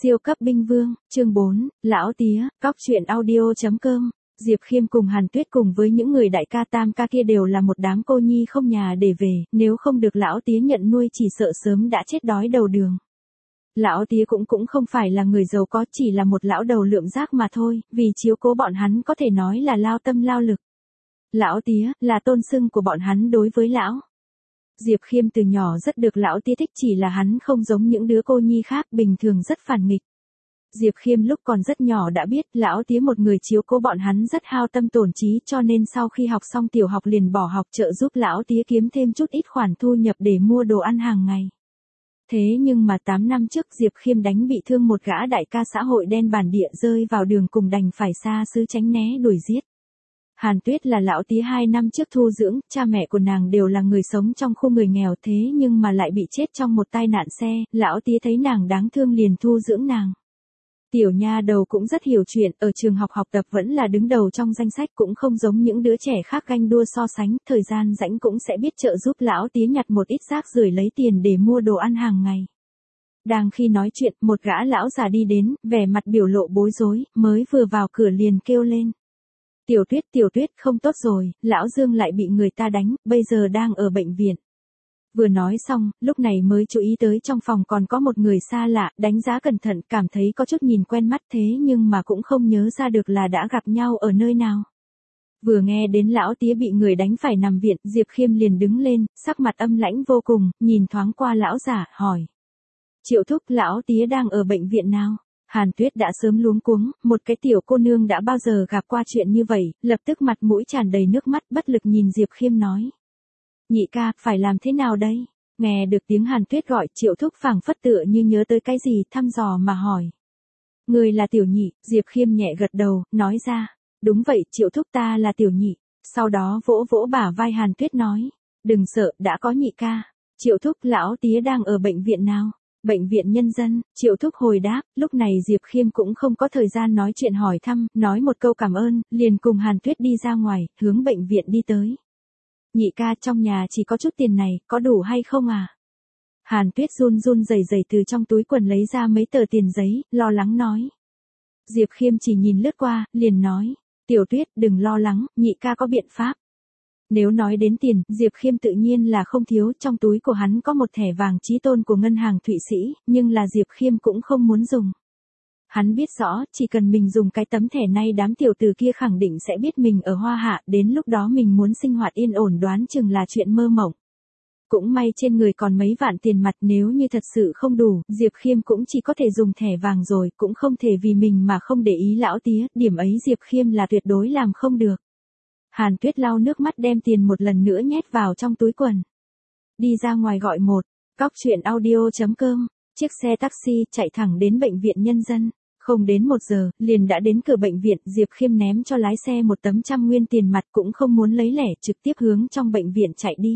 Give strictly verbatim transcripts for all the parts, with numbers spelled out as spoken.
Siêu cấp binh vương, chương bốn, Lão Tía, cóc truyện audio chấm com. Diệp Khiêm cùng Hàn Tuyết cùng với những người đại ca tam ca kia đều là một đám cô nhi không nhà để về, nếu không được Lão Tía nhận nuôi chỉ sợ sớm đã chết đói đầu đường. Lão Tía cũng cũng không phải là người giàu có, chỉ là một lão đầu lượm rác mà thôi, vì chiếu cố bọn hắn có thể nói là lao tâm lao lực. Lão Tía, là tôn xưng của bọn hắn đối với lão. Diệp Khiêm từ nhỏ rất được Lão Tía thích, chỉ là hắn không giống những đứa cô nhi khác, bình thường rất phản nghịch. Diệp Khiêm lúc còn rất nhỏ đã biết Lão Tía một người chiếu cố bọn hắn rất hao tâm tổn trí, cho nên sau khi học xong tiểu học liền bỏ học trợ giúp Lão Tía kiếm thêm chút ít khoản thu nhập để mua đồ ăn hàng ngày. Thế nhưng mà tám năm trước Diệp Khiêm đánh bị thương một gã đại ca xã hội đen bản địa, rơi vào đường cùng đành phải xa xứ tránh né đuổi giết. Hàn Tuyết là Lão Tía hai năm trước thu dưỡng, cha mẹ của nàng đều là người sống trong khu người nghèo, thế nhưng mà lại bị chết trong một tai nạn xe, Lão Tía thấy nàng đáng thương liền thu dưỡng nàng. Tiểu nha đầu cũng rất hiểu chuyện, ở trường học học tập vẫn là đứng đầu trong danh sách, cũng không giống những đứa trẻ khác ganh đua so sánh, thời gian rảnh cũng sẽ biết trợ giúp Lão Tía nhặt một ít rác rưởi lấy tiền để mua đồ ăn hàng ngày. Đang khi nói chuyện, một gã lão già đi đến, vẻ mặt biểu lộ bối rối, mới vừa vào cửa liền kêu lên. Tiểu Tuyết, Tiểu Tuyết, không tốt rồi, Lão Dương lại bị người ta đánh, bây giờ đang ở bệnh viện. Vừa nói xong, lúc này mới chú ý tới trong phòng còn có một người xa lạ, đánh giá cẩn thận, cảm thấy có chút nhìn quen mắt, thế nhưng mà cũng không nhớ ra được là đã gặp nhau ở nơi nào. Vừa nghe đến Lão Tía bị người đánh phải nằm viện, Diệp Khiêm liền đứng lên, sắc mặt âm lãnh vô cùng, nhìn thoáng qua lão giả, hỏi. Triệu thúc, Lão Tía đang ở bệnh viện nào? Hàn Tuyết đã sớm luống cuống, một cái tiểu cô nương đã bao giờ gặp qua chuyện như vậy, lập tức mặt mũi tràn đầy nước mắt, bất lực nhìn Diệp Khiêm nói. Nhị ca, phải làm thế nào đây? Nghe được tiếng Hàn Tuyết gọi, Triệu thúc phảng phất tựa như nhớ tới cái gì, thăm dò mà hỏi. Người là Tiểu Nhị, Diệp Khiêm nhẹ gật đầu, nói ra. Đúng vậy, Triệu thúc, ta là Tiểu Nhị. Sau đó vỗ vỗ bả vai Hàn Tuyết nói. Đừng sợ, đã có nhị ca. Triệu thúc, Lão Tía đang ở bệnh viện nào? Bệnh viện Nhân dân, Triệu thúc hồi đáp, lúc này Diệp Khiêm cũng không có thời gian nói chuyện hỏi thăm, nói một câu cảm ơn, liền cùng Hàn Tuyết đi ra ngoài, hướng bệnh viện đi tới. Nhị ca, trong nhà chỉ có chút tiền này, có đủ hay không à? Hàn Tuyết run run rẩy rẩy từ trong túi quần lấy ra mấy tờ tiền giấy, lo lắng nói. Diệp Khiêm chỉ nhìn lướt qua, liền nói, Tiểu Tuyết, đừng lo lắng, nhị ca có biện pháp. Nếu nói đến tiền, Diệp Khiêm tự nhiên là không thiếu, trong túi của hắn có một thẻ vàng chí tôn của ngân hàng Thụy Sĩ, nhưng là Diệp Khiêm cũng không muốn dùng. Hắn biết rõ, chỉ cần mình dùng cái tấm thẻ này đám tiểu tử kia khẳng định sẽ biết mình ở Hoa Hạ, đến lúc đó mình muốn sinh hoạt yên ổn đoán chừng là chuyện mơ mộng. Cũng may trên người còn mấy vạn tiền mặt, nếu như thật sự không đủ, Diệp Khiêm cũng chỉ có thể dùng thẻ vàng rồi, cũng không thể vì mình mà không để ý Lão Tía, điểm ấy Diệp Khiêm là tuyệt đối làm không được. Hàn Tuyết lau nước mắt đem tiền một lần nữa nhét vào trong túi quần. Đi ra ngoài gọi một, cóc truyện audio chấm com, chiếc xe taxi chạy thẳng đến bệnh viện Nhân dân. Không đến một giờ, liền đã đến cửa bệnh viện, Diệp Khiêm ném cho lái xe một tấm trăm nguyên tiền mặt cũng không muốn lấy lẻ, trực tiếp hướng trong bệnh viện chạy đi.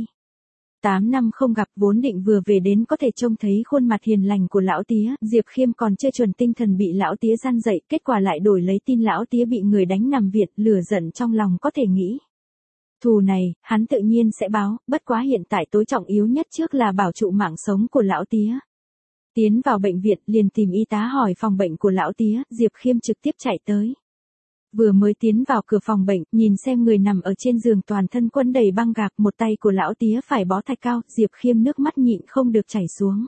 Tám năm không gặp, vốn định vừa về đến có thể trông thấy khuôn mặt hiền lành của Lão Tía, Diệp Khiêm còn chưa chuẩn tinh thần bị Lão Tía gian dậy, kết quả lại đổi lấy tin Lão Tía bị người đánh nằm viện, lửa giận trong lòng có thể nghĩ. Thù này, hắn tự nhiên sẽ báo, bất quá hiện tại tối trọng yếu nhất trước là bảo trụ mạng sống của Lão Tía. Tiến vào bệnh viện, liền tìm y tá hỏi phòng bệnh của Lão Tía, Diệp Khiêm trực tiếp chạy tới. Vừa mới tiến vào cửa phòng bệnh, nhìn xem người nằm ở trên giường toàn thân quấn đầy băng gạc, một tay của Lão Tía phải bó thạch cao, Diệp Khiêm nước mắt nhịn không được chảy xuống.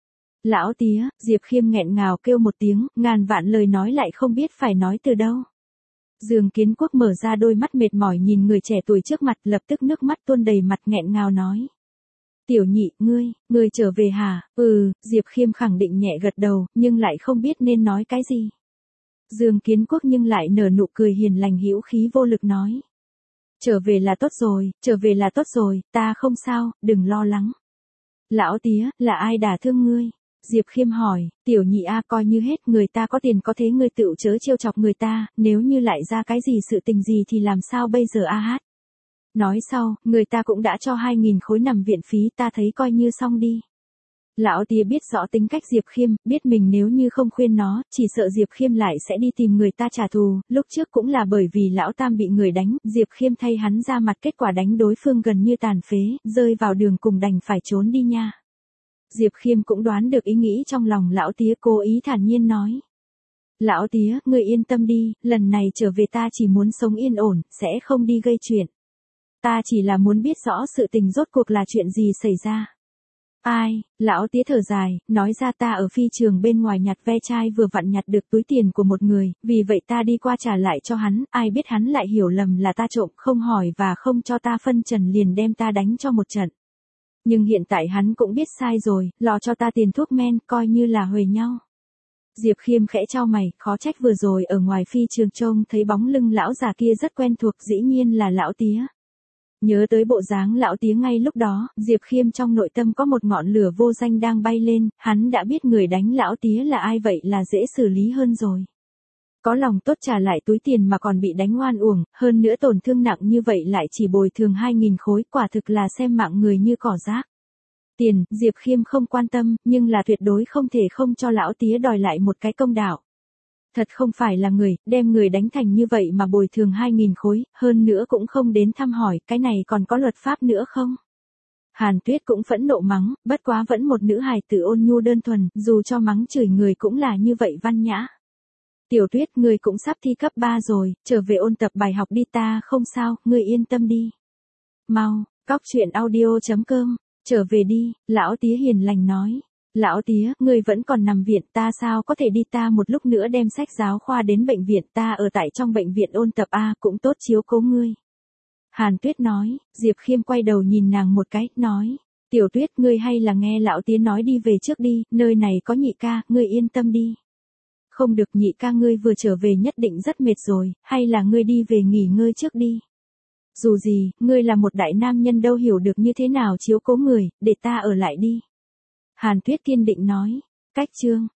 Lão Tía, Diệp Khiêm nghẹn ngào kêu một tiếng, ngàn vạn lời nói lại không biết phải nói từ đâu. Dương Kiến Quốc mở ra đôi mắt mệt mỏi nhìn người trẻ tuổi trước mặt, lập tức nước mắt tuôn đầy mặt nghẹn ngào nói. Tiểu Nhị, ngươi, ngươi trở về hả? Ừ, Diệp Khiêm khẳng định nhẹ gật đầu, nhưng lại không biết nên nói cái gì. Dương Kiến Quốc nhưng lại nở nụ cười hiền lành hữu khí vô lực nói. Trở về là tốt rồi, trở về là tốt rồi, ta không sao, đừng lo lắng. Lão Tía, là ai đả thương ngươi? Diệp Khiêm hỏi, Tiểu Nhị a, coi như hết, người ta có tiền có thế ngươi tựu chớ trêu chọc người ta, nếu như lại ra cái gì sự tình gì thì làm sao bây giờ a hát? Nói sau, người ta cũng đã cho hai nghìn khối nằm viện phí, ta thấy coi như xong đi. Lão Tía biết rõ tính cách Diệp Khiêm, biết mình nếu như không khuyên nó, chỉ sợ Diệp Khiêm lại sẽ đi tìm người ta trả thù, lúc trước cũng là bởi vì Lão Tam bị người đánh, Diệp Khiêm thay hắn ra mặt, kết quả đánh đối phương gần như tàn phế, rơi vào đường cùng đành phải trốn đi nha. Diệp Khiêm cũng đoán được ý nghĩ trong lòng lão tía, cố ý thản nhiên nói. Lão tía, ngươi yên tâm đi, lần này trở về ta chỉ muốn sống yên ổn, sẽ không đi gây chuyện. Ta chỉ là muốn biết rõ sự tình rốt cuộc là chuyện gì xảy ra. Ai, lão tía thở dài, nói ra ta ở phi trường bên ngoài nhặt ve chai vừa vặn nhặt được túi tiền của một người, vì vậy ta đi qua trả lại cho hắn, ai biết hắn lại hiểu lầm là ta trộm, không hỏi và không cho ta phân trần liền đem ta đánh cho một trận. Nhưng hiện tại hắn cũng biết sai rồi, lo cho ta tiền thuốc men, coi như là huề nhau. Diệp Khiêm khẽ chau mày, khó trách vừa rồi ở ngoài phi trường trông thấy bóng lưng lão già kia rất quen thuộc, dĩ nhiên là lão tía. Nhớ tới bộ dáng lão tía ngay lúc đó, Diệp Khiêm trong nội tâm có một ngọn lửa vô danh đang bay lên, hắn đã biết người đánh lão tía là ai, vậy là dễ xử lý hơn rồi. Có lòng tốt trả lại túi tiền mà còn bị đánh oan uổng, hơn nữa tổn thương nặng như vậy lại chỉ bồi thường hai nghìn khối, quả thực là xem mạng người như cỏ rác. Tiền, Diệp Khiêm không quan tâm, nhưng là tuyệt đối không thể không cho lão tía đòi lại một cái công đạo. Thật không phải là người, đem người đánh thành như vậy mà bồi thường hai nghìn khối, hơn nữa cũng không đến thăm hỏi, cái này còn có luật pháp nữa không? Hàn Tuyết cũng phẫn nộ mắng, bất quá vẫn một nữ hài tử ôn nhu đơn thuần, dù cho mắng chửi người cũng là như vậy văn nhã. Tiểu Tuyết, ngươi cũng sắp thi cấp ba rồi, trở về ôn tập bài học đi, ta không sao, ngươi yên tâm đi. Mau, cóc truyện audio chấm com, trở về đi, lão tía hiền lành nói. Lão tía, ngươi vẫn còn nằm viện, ta sao có thể đi, ta một lúc nữa đem sách giáo khoa đến bệnh viện, ta ở tại trong bệnh viện ôn tập a, cũng tốt chiếu cố ngươi. Hàn Tuyết nói, Diệp Khiêm quay đầu nhìn nàng một cái, nói, Tiểu Tuyết, ngươi hay là nghe lão tía nói đi về trước đi, nơi này có nhị ca, ngươi yên tâm đi. Không được, nhị ca ngươi vừa trở về nhất định rất mệt rồi, hay là ngươi đi về nghỉ ngơi trước đi. Dù gì, ngươi là một đại nam nhân đâu hiểu được như thế nào chiếu cố người, để ta ở lại đi. Hàn Tuyết kiên định nói, cách chương.